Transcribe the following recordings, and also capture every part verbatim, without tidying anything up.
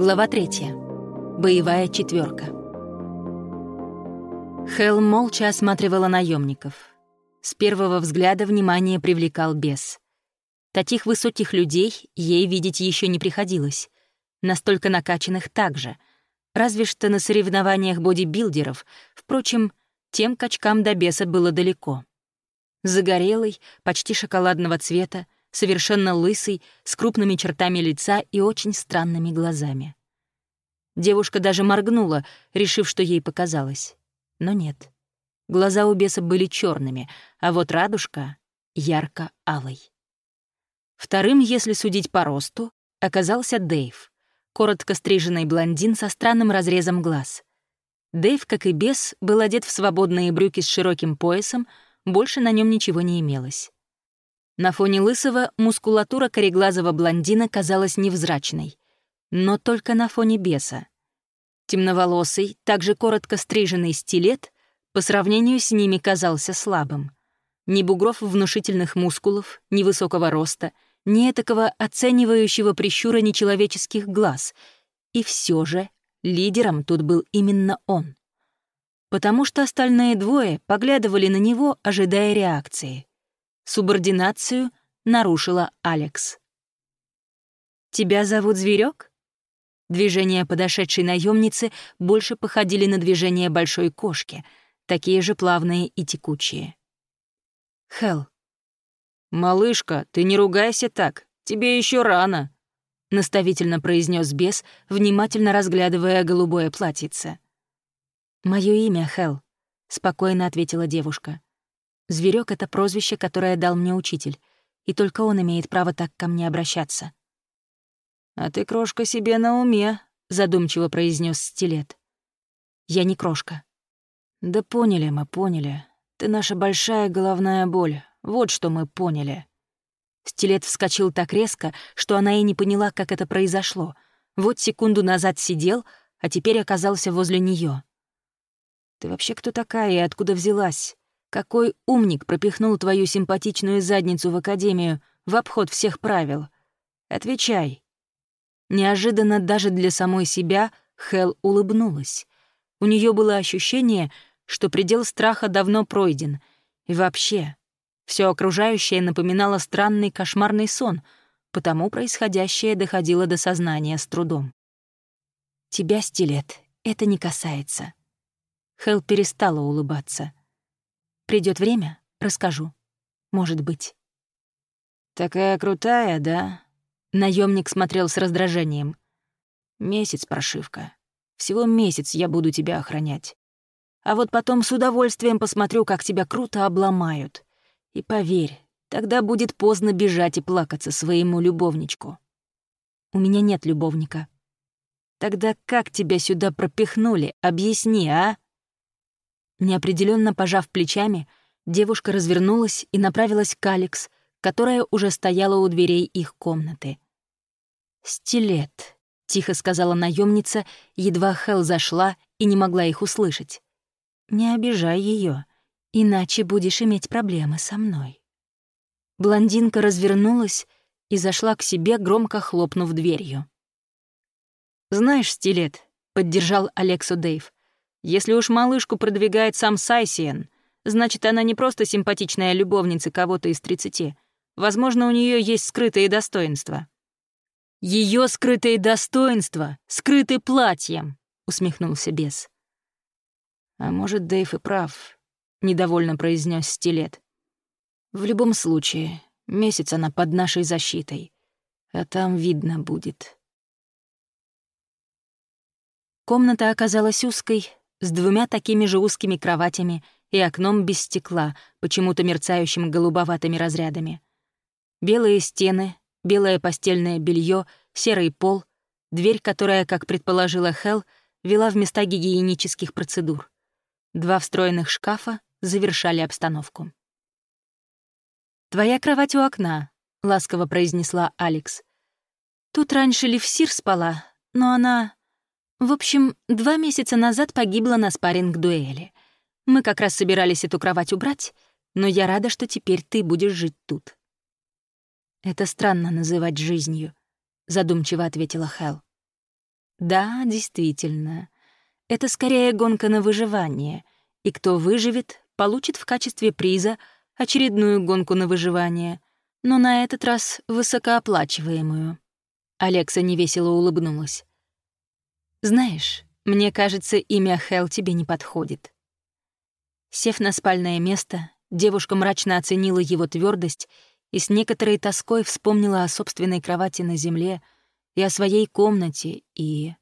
Глава третья. Боевая четверка. Хелл молча осматривала наемников. С первого взгляда внимание привлекал бес. Таких высоких людей ей видеть еще не приходилось. Настолько накачанных также. Разве что на соревнованиях бодибилдеров. Впрочем, тем качкам до беса было далеко. Загорелый, почти шоколадного цвета, совершенно лысый, с крупными чертами лица и очень странными глазами. Девушка даже моргнула, решив, что ей показалось. Но нет. Глаза у беса были черными, а вот радужка — ярко-алой. Вторым, если судить по росту, оказался Дэйв, коротко стриженный блондин со странным разрезом глаз. Дэйв, как и бес, был одет в свободные брюки с широким поясом, больше на нем ничего не имелось. На фоне лысого мускулатура кореглазого блондина казалась невзрачной, но только на фоне беса. Темноволосый, также коротко стриженный стилет по сравнению с ними казался слабым. Ни бугров внушительных мускулов, ни высокого роста, ни этакого оценивающего прищура нечеловеческих глаз. И все же лидером тут был именно он. Потому что остальные двое поглядывали на него, ожидая реакции. Субординацию нарушила Алекс. «Тебя зовут Зверёк?» Движения подошедшей наемницы больше походили на движения большой кошки, такие же плавные и текучие. «Хелл». «Малышка, ты не ругайся так, тебе еще рано», — наставительно произнес бес, внимательно разглядывая голубое платьице. «Моё имя Хелл», — спокойно ответила девушка. «Зверёк — это прозвище, которое дал мне учитель, и только он имеет право так ко мне обращаться». «А ты, крошка, себе на уме», — задумчиво произнес стилет. «Я не крошка». «Да поняли мы, поняли. Ты наша большая головная боль. Вот что мы поняли». Стилет вскочил так резко, что она и не поняла, как это произошло. Вот секунду назад сидел, а теперь оказался возле неё. «Ты вообще кто такая и откуда взялась? Какой умник пропихнул твою симпатичную задницу в академию в обход всех правил? Отвечай». Неожиданно даже для самой себя Хелл улыбнулась. У нее было ощущение, что предел страха давно пройден. И вообще, все окружающее напоминало странный кошмарный сон, потому происходящее доходило до сознания с трудом. «Тебя, стилет, это не касается». Хелл перестала улыбаться. Придет время, расскажу. Может быть. «Такая крутая, да?» Наемник смотрел с раздражением. «Месяц прошивка. Всего месяц я буду тебя охранять. А вот потом с удовольствием посмотрю, как тебя круто обломают. И поверь, тогда будет поздно бежать и плакаться своему любовничку». «У меня нет любовника». «Тогда как тебя сюда пропихнули? Объясни, а?» Неопределенно пожав плечами, девушка развернулась и направилась к Алекс, которая уже стояла у дверей их комнаты. «Стилет», — тихо сказала наемница, едва Хелл зашла и не могла их услышать. «Не обижай ее, иначе будешь иметь проблемы со мной». Блондинка развернулась и зашла к себе, громко хлопнув дверью. «Знаешь, Стилет», — поддержал Алексу Дэйв, «если уж малышку продвигает сам Сайсиен, значит, она не просто симпатичная любовница кого-то из тридцати. Возможно, у нее есть скрытые достоинства». Ее скрытые достоинства скрыты платьем», — усмехнулся бес. «А может, Дэйв и прав», — недовольно произнес стилет. «В любом случае, месяц она под нашей защитой, а там видно будет». Комната оказалась узкой, с двумя такими же узкими кроватями и окном без стекла, почему-то мерцающим голубоватыми разрядами. Белые стены, белое постельное белье, серый пол, дверь, которая, как предположила Хелл, вела в места гигиенических процедур. Два встроенных шкафа завершали обстановку. «Твоя кровать у окна», — ласково произнесла Алекс. «Тут раньше Левсир спала, но она... В общем, два месяца назад погибла на спарринг-дуэли. Мы как раз собирались эту кровать убрать, но я рада, что теперь ты будешь жить тут». «Это странно называть жизнью», — задумчиво ответила Хелл. Да, действительно. Это скорее гонка на выживание, и кто выживет, получит в качестве приза очередную гонку на выживание, но на этот раз высокооплачиваемую. Алекса невесело улыбнулась. «Знаешь, мне кажется, имя Хелл тебе не подходит». Сев на спальное место, девушка мрачно оценила его твердость и с некоторой тоской вспомнила о собственной кровати на земле и о своей комнате, и...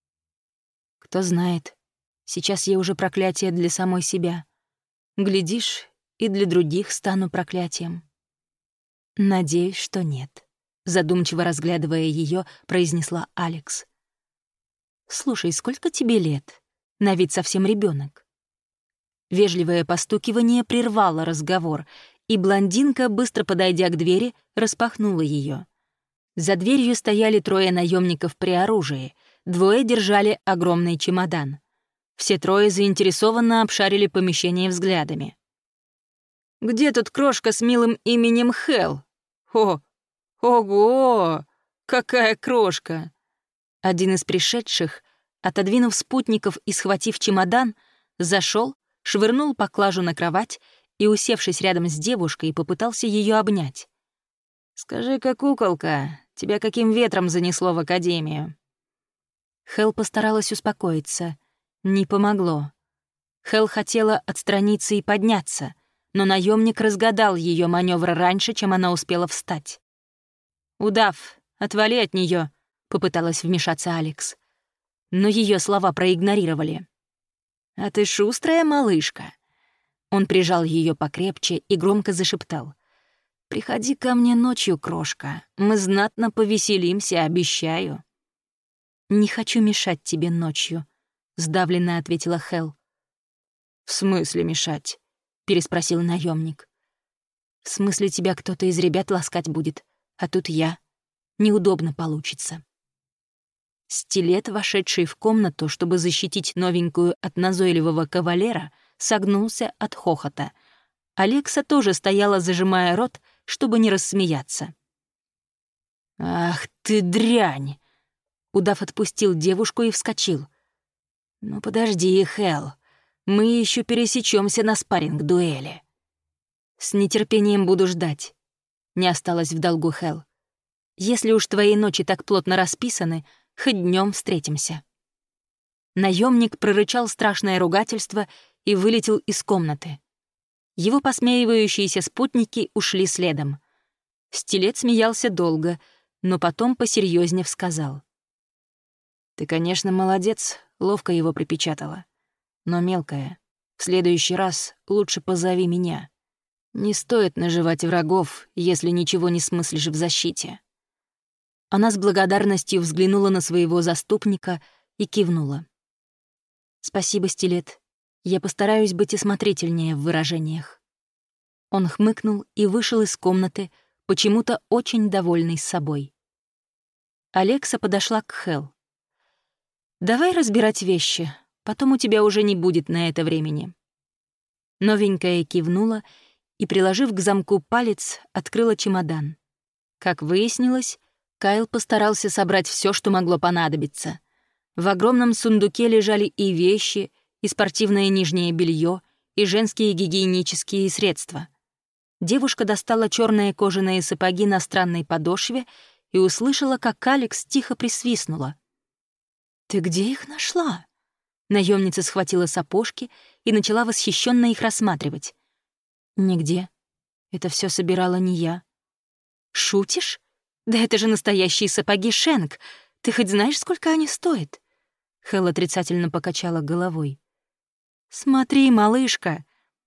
Кто знает, сейчас я уже проклятие для самой себя. Глядишь, и для других стану проклятием. Надеюсь, что нет. Задумчиво разглядывая ее, произнесла Алекс. «Слушай, сколько тебе лет? На вид совсем ребенок. Вежливое постукивание прервало разговор, и блондинка, быстро подойдя к двери, распахнула ее. За дверью стояли трое наемников при оружии, двое держали огромный чемодан. Все трое заинтересованно обшарили помещение взглядами. «Где тут крошка с милым именем Хелл? О, ого! Какая крошка!» Один из пришедших, отодвинув спутников и схватив чемодан, зашел, швырнул поклажу на кровать и, усевшись рядом с девушкой, попытался ее обнять. «Скажи-ка, куколка, тебя каким ветром занесло в академию?» Хелл постаралась успокоиться. Не помогло. Хелл хотела отстраниться и подняться, но наемник разгадал ее маневр раньше, чем она успела встать. «Удав, отвали от нее, попыталась вмешаться Алекс. Но ее слова проигнорировали. «А ты шустрая малышка». Он прижал ее покрепче и громко зашептал. «Приходи ко мне ночью, крошка. Мы знатно повеселимся, обещаю». «Не хочу мешать тебе ночью», — сдавленно ответила Хелл. «В смысле мешать?» — переспросил наемник. «В смысле тебя кто-то из ребят ласкать будет, а тут я. Неудобно получится». Стилет, вошедший в комнату, чтобы защитить новенькую от назойливого кавалера, согнулся от хохота. Алекса тоже стояла, зажимая рот, чтобы не рассмеяться. «Ах ты дрянь!» Удав отпустил девушку и вскочил. «Ну подожди, Хелл, мы еще пересечемся на спарринг-дуэли». «С нетерпением буду ждать», — не осталось в долгу Хелл. «Если уж твои ночи так плотно расписаны, хоть днем встретимся». Наемник прорычал страшное ругательство и вылетел из комнаты. Его посмеивающиеся спутники ушли следом. Стилет смеялся долго, но потом посерьезнее сказал. «Ты, конечно, молодец, ловко его припечатала. Но, мелкая, в следующий раз лучше позови меня. Не стоит наживать врагов, если ничего не смыслишь в защите». Она с благодарностью взглянула на своего заступника и кивнула. «Спасибо, Стилет. Я постараюсь быть осмотрительнее в выражениях». Он хмыкнул и вышел из комнаты, почему-то очень довольный собой. Алекса подошла к Хелл. «Давай разбирать вещи, потом у тебя уже не будет на это времени». Новенькая кивнула и, приложив к замку палец, открыла чемодан. Как выяснилось, Кайл постарался собрать все, что могло понадобиться. В огромном сундуке лежали и вещи, и спортивное нижнее белье, и женские гигиенические средства. Девушка достала черные кожаные сапоги на странной подошве и услышала, как Алекс тихо присвистнула. «Ты где их нашла?» Наемница схватила сапожки и начала восхищенно их рассматривать. «Нигде. Это все собирала не я». «Шутишь? Да это же настоящие сапоги Шенк. Ты хоть знаешь, сколько они стоят?» Хелл отрицательно покачала головой. «Смотри, малышка!»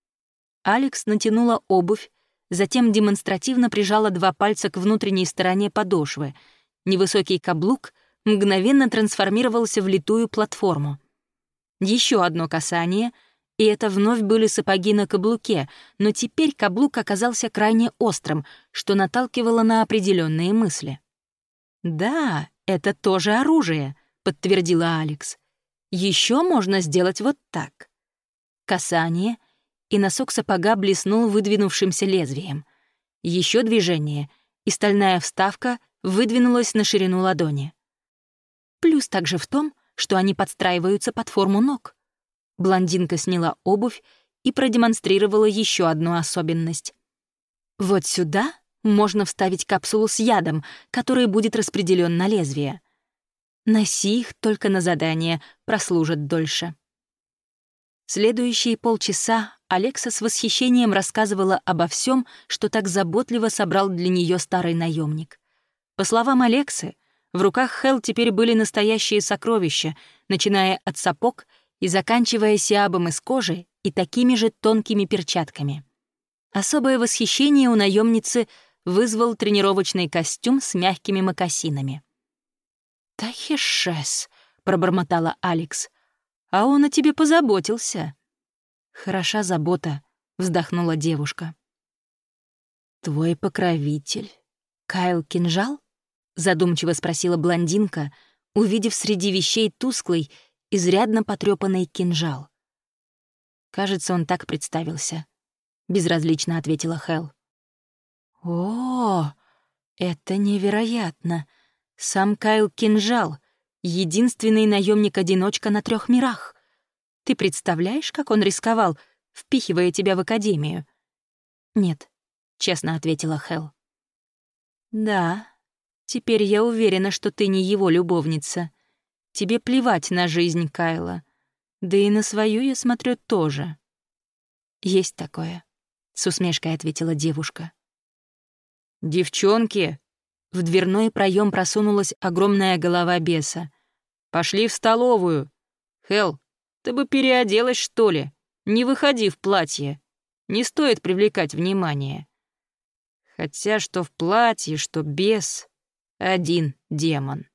Алекс натянула обувь, затем демонстративно прижала два пальца к внутренней стороне подошвы. Невысокий каблук мгновенно трансформировался в литую платформу. Еще одно касание, и это вновь были сапоги на каблуке, но теперь каблук оказался крайне острым, что наталкивало на определенные мысли. «Да, это тоже оружие», — подтвердила Алекс. Еще можно сделать вот так». Касание, и носок сапога блеснул выдвинувшимся лезвием. Еще движение, и стальная вставка выдвинулась на ширину ладони. Плюс также в том, что они подстраиваются под форму ног. Блондинка сняла обувь и продемонстрировала еще одну особенность. Вот сюда можно вставить капсулу с ядом, который будет распределен на лезвие. Носи их только на задание, прослужат дольше. Следующие полчаса Алекса с восхищением рассказывала обо всем, что так заботливо собрал для нее старый наемник. По словам Алексы, в руках Хэл теперь были настоящие сокровища, начиная от сапог и заканчивая сиабом из кожи и такими же тонкими перчатками. Особое восхищение у наемницы вызвал тренировочный костюм с мягкими мокасинами. «Тахишес», — пробормотала Алекс, — «а он о тебе позаботился». «Хороша забота», — вздохнула девушка. «Твой покровитель, Кайл Кинжал?» — задумчиво спросила блондинка, увидев среди вещей тусклый, изрядно потрёпанный кинжал. «Кажется, он так представился», — безразлично ответила Хэл. «О, это невероятно! Сам Кайл Кинжал — единственный наемник-одиночка на трех мирах. Ты представляешь, как он рисковал, впихивая тебя в академию?» «Нет», — честно ответила Хэл. «Да, теперь я уверена, что ты не его любовница. Тебе плевать на жизнь Кайла. Да и на свою, я смотрю, тоже». «Есть такое», — с усмешкой ответила девушка. «Девчонки!» — в дверной проем просунулась огромная голова беса. «Пошли в столовую. Хэл, ты бы переоделась, что ли? Не выходи в платье. Не стоит привлекать внимание. Хотя что в платье, что без — один демон».